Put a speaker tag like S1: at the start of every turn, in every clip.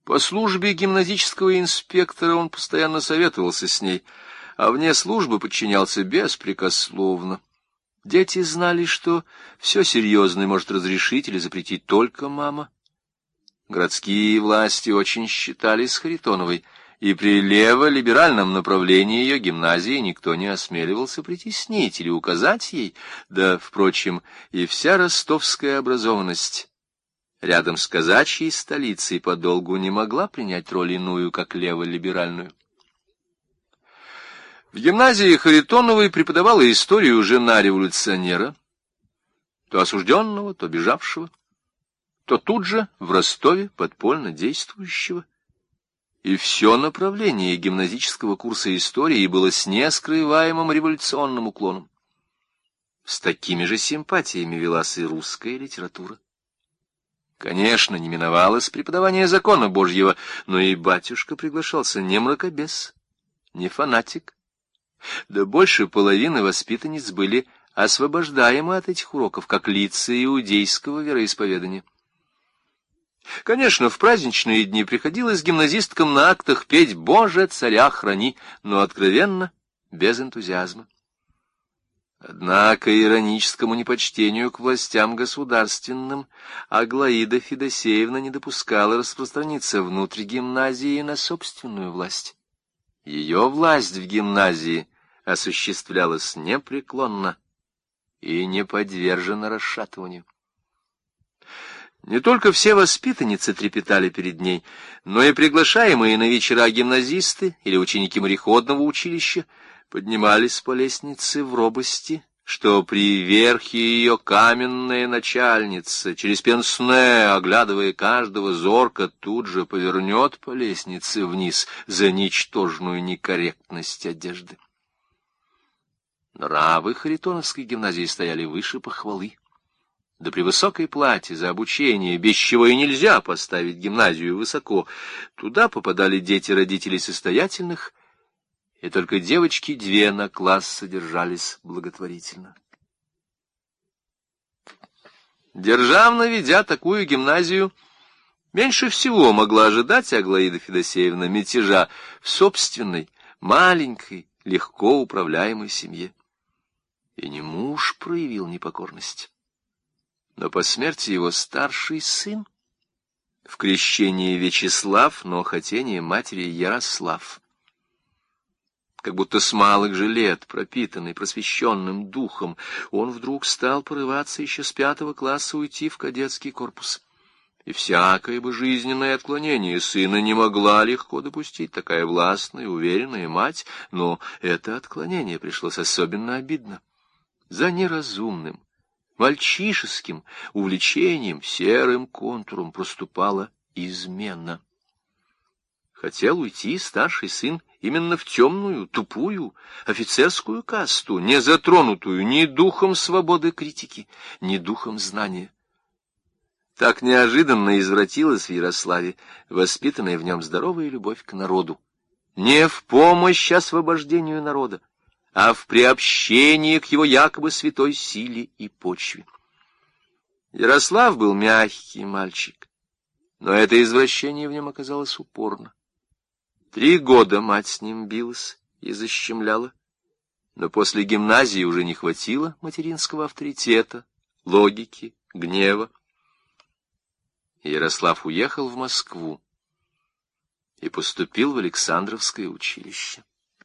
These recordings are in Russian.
S1: По службе гимназического инспектора он постоянно советовался с ней, а вне службы подчинялся беспрекословно. Дети знали, что все серьезное может разрешить или запретить только мама. Городские власти очень считались Харитоновой, и при лево-либеральном направлении ее гимназии никто не осмеливался притеснить или указать ей, да, впрочем, и вся ростовская образованность рядом с казачьей столицей подолгу не могла принять роль иную, как лево-либеральную. В гимназии Харитоновой преподавала историю жена революционера, то осужденного, то бежавшего, то тут же в Ростове подпольно действующего. И все направление гимназического курса истории было с нескрываемым революционным уклоном. С такими же симпатиями велась и русская литература. Конечно, не миновалось преподавание закона Божьего, но и батюшка приглашался не мракобес, не фанатик. Да больше половины воспитанниц были освобождаемы от этих уроков, как лица иудейского вероисповедания. Конечно, в праздничные дни приходилось гимназисткам на актах петь «Боже, царя храни», но откровенно, без энтузиазма. Однако ироническому непочтению к властям государственным Аглаида Федосеевна не допускала распространиться внутрь гимназии на собственную власть. Ее власть в гимназии осуществлялась непреклонно и не подвержена расшатыванию. Не только все воспитанницы трепетали перед ней, но и приглашаемые на вечера гимназисты или ученики мореходного училища поднимались по лестнице в робости, что при верхе ее каменная начальница, через пенсне, оглядывая каждого зорко, тут же повернет по лестнице вниз за ничтожную некорректность одежды. Нравы Харитоновской гимназии стояли выше похвалы. Да при высокой плате за обучение, без чего и нельзя поставить гимназию высоко, туда попадали дети родителей состоятельных, и только девочки две на класс содержались благотворительно. Державно ведя такую гимназию, меньше всего могла ожидать Аглаида Федосеевна мятежа в собственной, маленькой, легко управляемой семье. И не муж проявил непокорность, но по смерти его старший сын, в крещении Вячеслав, но хотение матери Ярослав. Как будто с малых же лет, пропитанный просвещенным духом, он вдруг стал порываться еще с 5 класса уйти в кадетский корпус. И всякое бы жизненное отклонение сына не могла легко допустить такая властная и уверенная мать, но это отклонение пришлось особенно обидно. За неразумным, мальчишеским увлечением серым контуром проступала измена. Хотел уйти старший сын именно в темную, тупую, офицерскую касту, не затронутую ни духом свободы критики, ни духом знания. Так неожиданно извратилась в Ярославе воспитанная в нем здоровая любовь к народу. Не в помощь освобождению народа, а в приобщении к его якобы святой силе и почве. Ярослав был мягкий мальчик, но это извращение в нем оказалось упорно. 3 года мать с ним билась и защемляла, но после гимназии уже не хватило материнского авторитета, логики, гнева. Ярослав уехал в Москву и поступил в Александровское училище.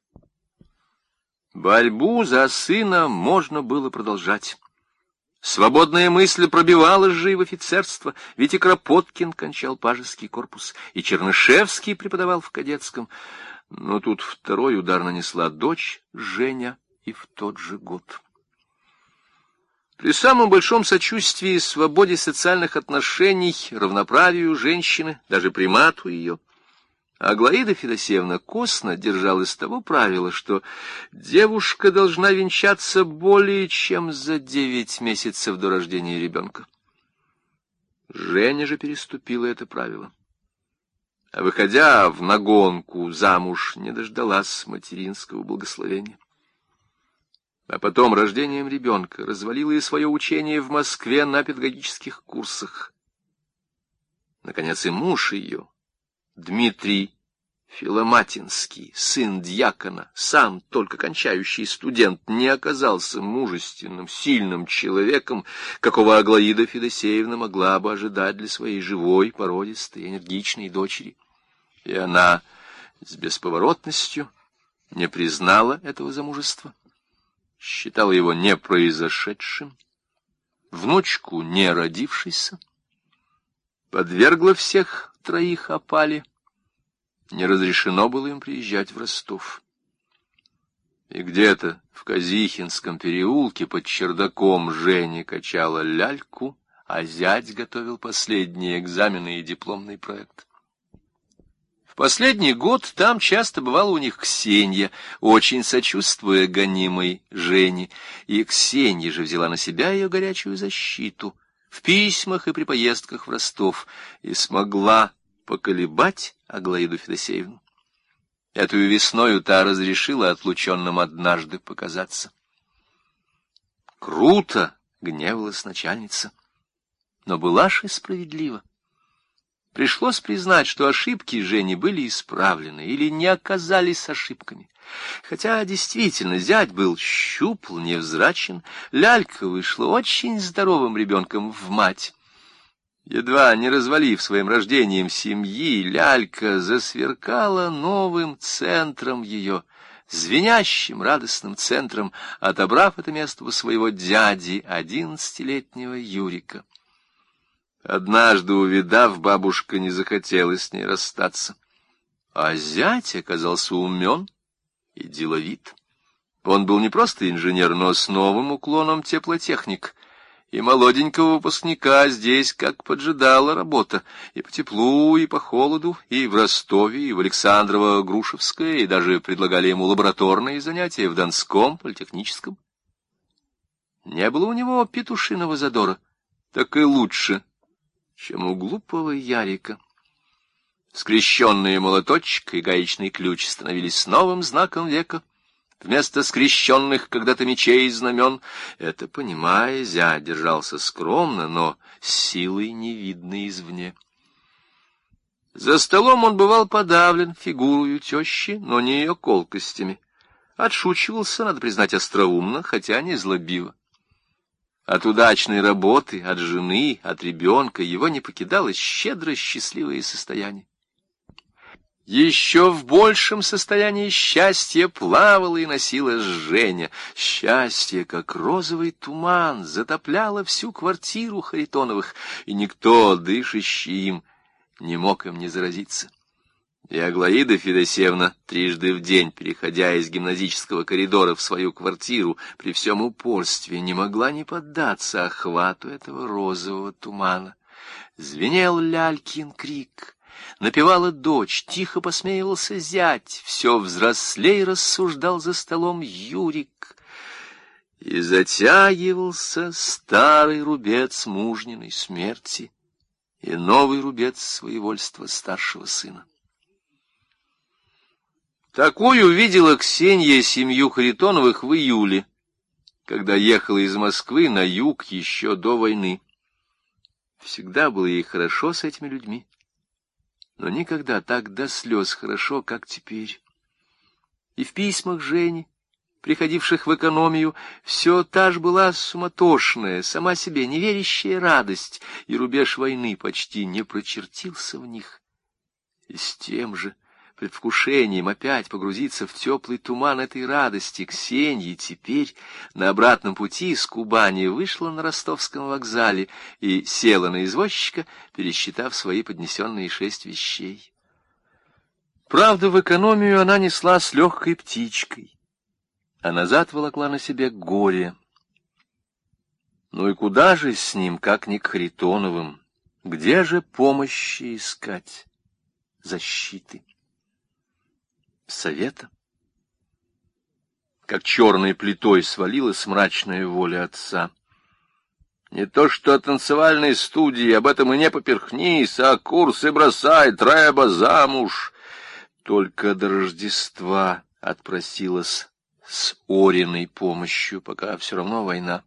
S1: Борьбу за сына можно было продолжать. Свободная мысль пробивалась же и в офицерство, ведь и Кропоткин кончал пажеский корпус, и Чернышевский преподавал в кадетском. Но тут второй удар нанесла дочь Женя, и в тот же год. При самом большом сочувствии свободе социальных отношений, равноправию женщины, даже примату ее, Аглаида Федосеевна косно держалась того правила, что девушка должна венчаться более чем за 9 месяцев до рождения ребенка. Женя же переступила это правило, а, выходя в нагонку замуж, не дождалась материнского благословения. А потом рождением ребенка развалила и свое учение в Москве на педагогических курсах. Наконец и муж ее, Дмитрий Филоматинский, сын дьякона, сам только кончающий студент, не оказался мужественным, сильным человеком, какого Аглаида Федосеевна могла бы ожидать для своей живой, породистой, энергичной дочери. И она с бесповоротностью не признала этого замужества, считала его непроизошедшим, внучку не родившейся, подвергла всех троих опале. Не разрешено было им приезжать в Ростов. И где-то в Казихинском переулке под чердаком Женя качала ляльку, а зять готовил последние экзамены и дипломный проект. В последний год там часто бывала у них Ксенья, очень сочувствуя гонимой Жене, и Ксенья же взяла на себя ее горячую защиту в письмах и при поездках в Ростов и смогла поколебать Аглаиду Федосеевну. Эту весною та разрешила отлученным однажды показаться. Круто гневалась начальница, но была же справедлива. Пришлось признать, что ошибки Жени были исправлены или не оказались ошибками. Хотя действительно зять был щупл, невзрачен, лялька вышла очень здоровым ребенком в мать. Едва не развалив своим рождением семьи, лялька засверкала новым центром ее, звенящим радостным центром, отобрав это место у своего дяди, 11-летнего Юрика. Однажды, увидав, бабушка не захотела с ней расстаться. А зять оказался умен и деловит. Он был не просто инженер, но с новым уклоном теплотехник. И молоденького выпускника здесь как поджидала работа, и по теплу, и по холоду, и в Ростове, и в Александрово-Грушевское, и даже предлагали ему лабораторные занятия в Донском политехническом. Не было у него петушиного задора, так и лучше, чем у глупого Ярика. Скрещенные молоточек и гаечный ключ становились новым знаком века. Вместо скрещенных когда-то мечей и знамен, это, понимая, зять держался скромно, но силой невидной извне. За столом он бывал подавлен фигурою тещи, но не ее колкостями. Отшучивался, надо признать, остроумно, хотя не злобиво. От удачной работы, от жены, от ребенка его не покидало щедро счастливое состояние. Еще в большем состоянии счастья плавала и носилась Женя. Счастье, как розовый туман, затопляло всю квартиру Харитоновых, и никто, дышащий им, не мог им не заразиться. И Аглаида Федосеевна, трижды в день, переходя из гимназического коридора в свою квартиру, при всем упорстве не могла не поддаться охвату этого розового тумана. Звенел лялькин крик. Напевала дочь, тихо посмеивался зять, все взрослей рассуждал за столом Юрик. И затягивался старый рубец мужниной смерти и новый рубец своевольства старшего сына. Такую видела Ксенья семью Харитоновых в июле, когда ехала из Москвы на юг еще до войны. Всегда было ей хорошо с этими людьми, но никогда так до слез хорошо, как теперь. И в письмах Жени, приходивших в экономию, все та же была суматошная, сама себе неверящая радость, и рубеж войны почти не прочертился в них. И с тем же предвкушением опять погрузиться в теплый туман этой радости Ксенья теперь на обратном пути с Кубани вышла на Ростовском вокзале и села на извозчика, пересчитав свои поднесенные 6 вещей. Правда, в экономию она несла с легкой птичкой, а назад волокла на себе горе. Ну и куда же с ним, как ни к Харитоновым? Где же помощи искать, защиты? Совета? Как черной плитой свалилась мрачная воля отца. Не то что о танцевальной студии, об этом и не поперхнись, а курсы бросай, треба замуж. Только до Рождества отпросилась с Ориной помощью, пока все равно война.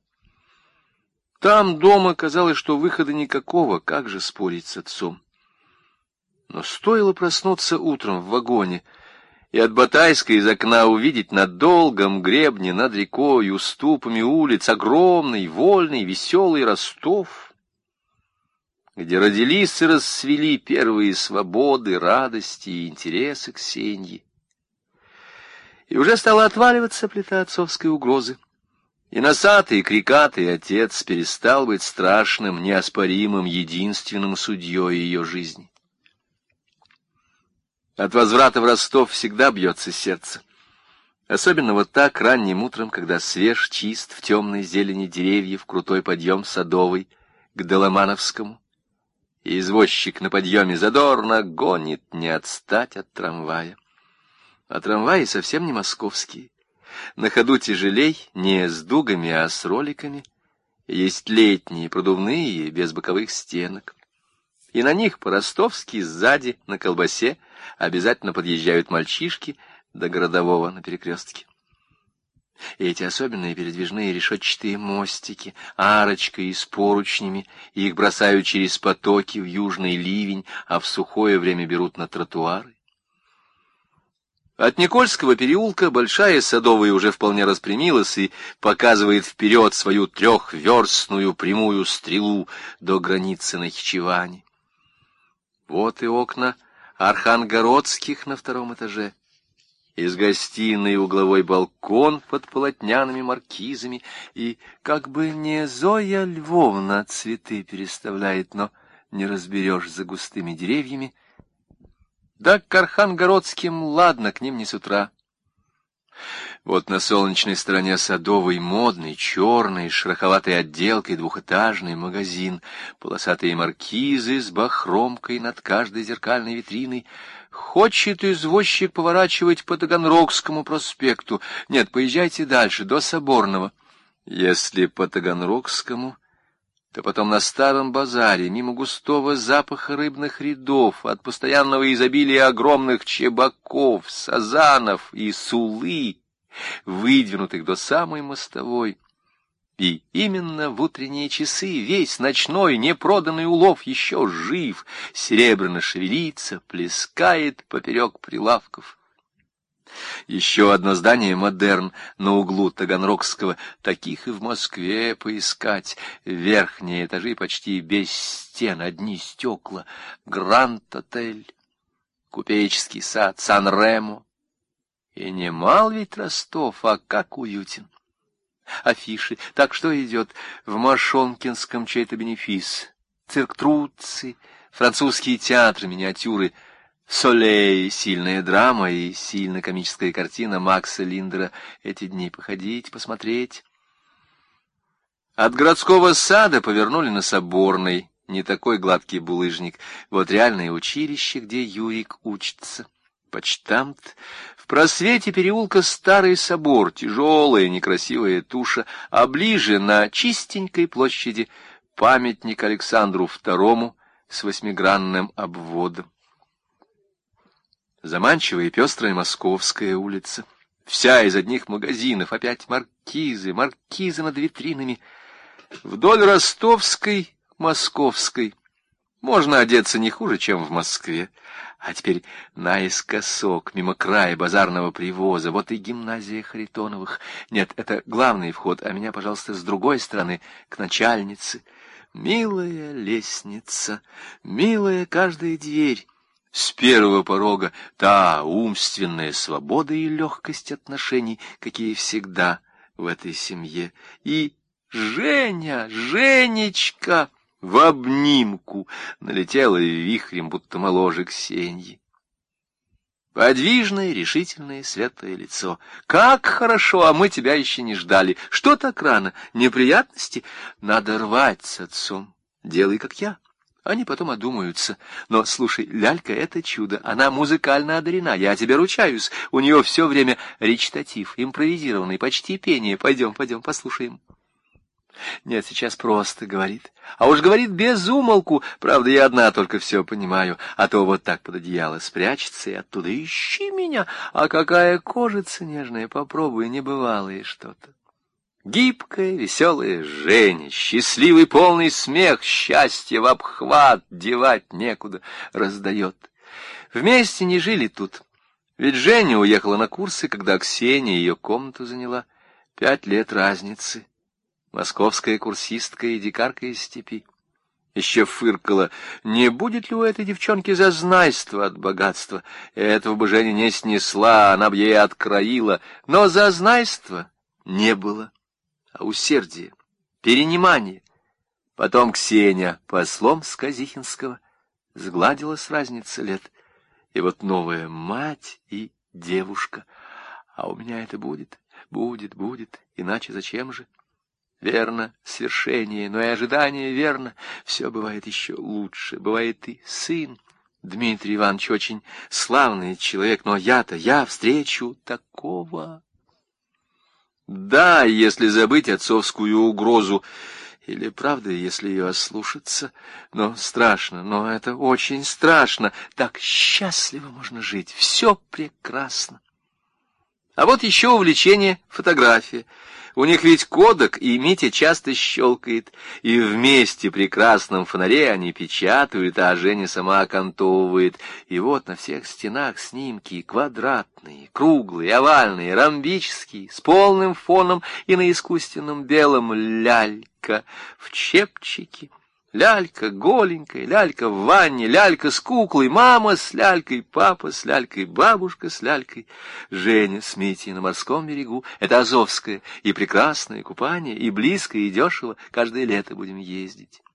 S1: Там дома казалось, что выхода никакого, как же спорить с отцом. Но стоило проснуться утром в вагоне и от Батайска из окна увидеть на долгом гребне над рекой, уступами улиц, огромный, вольный, веселый Ростов, где родились и расцвели первые свободы, радости и интересы Ксеньи. И уже стала отваливаться плита отцовской угрозы. И носатый, крикатый отец перестал быть страшным, неоспоримым, единственным судьей ее жизни. От возврата в Ростов всегда бьется сердце. Особенно вот так ранним утром, когда свеж, чист, в темной зелени деревьев крутой подъем Садовый к Доломановскому, и извозчик на подъеме задорно гонит не отстать от трамвая. А трамваи совсем не московские. На ходу тяжелей, не с дугами, а с роликами. Есть летние, продувные, без боковых стенок. И на них по-ростовски сзади, на колбасе, обязательно подъезжают мальчишки до городового на перекрестке. И эти особенные передвижные решетчатые мостики, арочкой и с поручнями, их бросают через потоки в южный ливень, а в сухое время берут на тротуары. От Никольского переулка Большая Садовая уже вполне распрямилась и показывает вперед свою трехверстную прямую стрелу до границы Нахичевани. Вот и окна Архангородских на втором этаже. Из гостиной угловой балкон под полотняными маркизами, и как бы не Зоя Львовна цветы переставляет, но не разберешь за густыми деревьями. Да к Архангородским ладно, к ним не с утра. Вот на солнечной стороне Садовой модный, черный, с шероховатой отделкой двухэтажный магазин, полосатые маркизы с бахромкой над каждой зеркальной витриной. Хочет извозчик поворачивать по Таганрогскому проспекту. Нет, поезжайте дальше, до Соборного. Если по Таганрогскому, то потом на Старом базаре, мимо густого запаха рыбных рядов, от постоянного изобилия огромных чебаков, сазанов и сулы, выдвинутых до самой мостовой. И именно в утренние часы весь ночной непроданный улов еще жив, серебряно шевелится, плескает поперек прилавков. Еще одно здание «Модерн» на углу Таганрогского, таких и в Москве поискать. Верхние этажи почти без стен, одни стекла. Гранд-отель, купеческий сад, Сан-Ремо. И не мал ведь Ростов, а как уютен. Афиши. Так что идет? В Мошонкинском чей-то бенефис. Цирк Труцци, французские театры, миниатюры. Солей, сильная драма и сильно комическая картина Макса Линдера. Эти дни походить, посмотреть. От городского сада повернули на Соборный. Не такой гладкий булыжник. Вот реальное училище, где Юрик учится. Почтамт. В просвете переулка старый собор, тяжелая некрасивая туша, а ближе на чистенькой площади памятник Александру II с восьмигранным обводом. Заманчивая и пестрая Московская улица. Вся из одних магазинов, опять маркизы, маркизы над витринами. Вдоль Ростовской, Московской можно одеться не хуже, чем в Москве. А теперь наискосок, мимо края базарного привоза, вот и гимназия Харитоновых. Нет, это главный вход, а меня, пожалуйста, с другой стороны, к начальнице. Милая лестница, милая каждая дверь. С первого порога та умственная свобода и легкость отношений, какие всегда в этой семье. И Женя, Женечка в обнимку налетела вихрем, будто моложе Ксеньи. Подвижное, решительное, светлое лицо. Как хорошо, а мы тебя еще не ждали. Что так рано? Неприятности? Надо рвать с отцом. Делай, как я. Они потом одумаются. Но, слушай, лялька — это чудо. Она музыкально одарена, я тебе ручаюсь. У нее все время речитатив, импровизированный, почти пение. Пойдем, послушаем. Нет, сейчас просто говорит. А уж говорит без умолку. Правда, я одна только все понимаю. А то вот так под одеяло спрячется и оттуда ищи меня. А какая кожица нежная, попробуй, небывалое что-то. Гибкая, веселая Женя, счастливый полный смех, счастье в обхват, девать некуда, раздает. Вместе не жили тут. Ведь Женя уехала на курсы, когда Ксения ее комнату заняла. 5 лет разницы. Московская курсистка и дикарка из степи. Еще фыркала, не будет ли у этой девчонки зазнайства от богатства. Этого бы Женя не снесла, она бы ей откроила. Но зазнайства не было, а усердие, перенимание. Потом Ксения послом с Казихинского сгладилась разница лет. И вот новая мать и девушка. А у меня это будет, будет, иначе зачем же? Верно, свершение, но и ожидание верно. Все бывает еще лучше. Бывает и сын. Дмитрий Иванович очень славный человек, но я встречу такого. Да, если забыть отцовскую угрозу, или правда, если ее ослушаться, но страшно, но это очень страшно. Так счастливо можно жить, все прекрасно. А вот еще увлечение фотография. У них ведь кодек, и Митя часто щелкает, и вместе при красном фонаре они печатают, а Женя сама окантовывает. И вот на всех стенах снимки квадратные, круглые, овальные, ромбические, с полным фоном и на искусственном белом лялька в чепчике. Лялька голенькая, лялька в ванне, лялька с куклой, мама с лялькой, папа с лялькой, бабушка с лялькой, Женя с Митей на морском берегу. Это азовское и прекрасное купание, и близко, и дешево. Каждое лето будем ездить.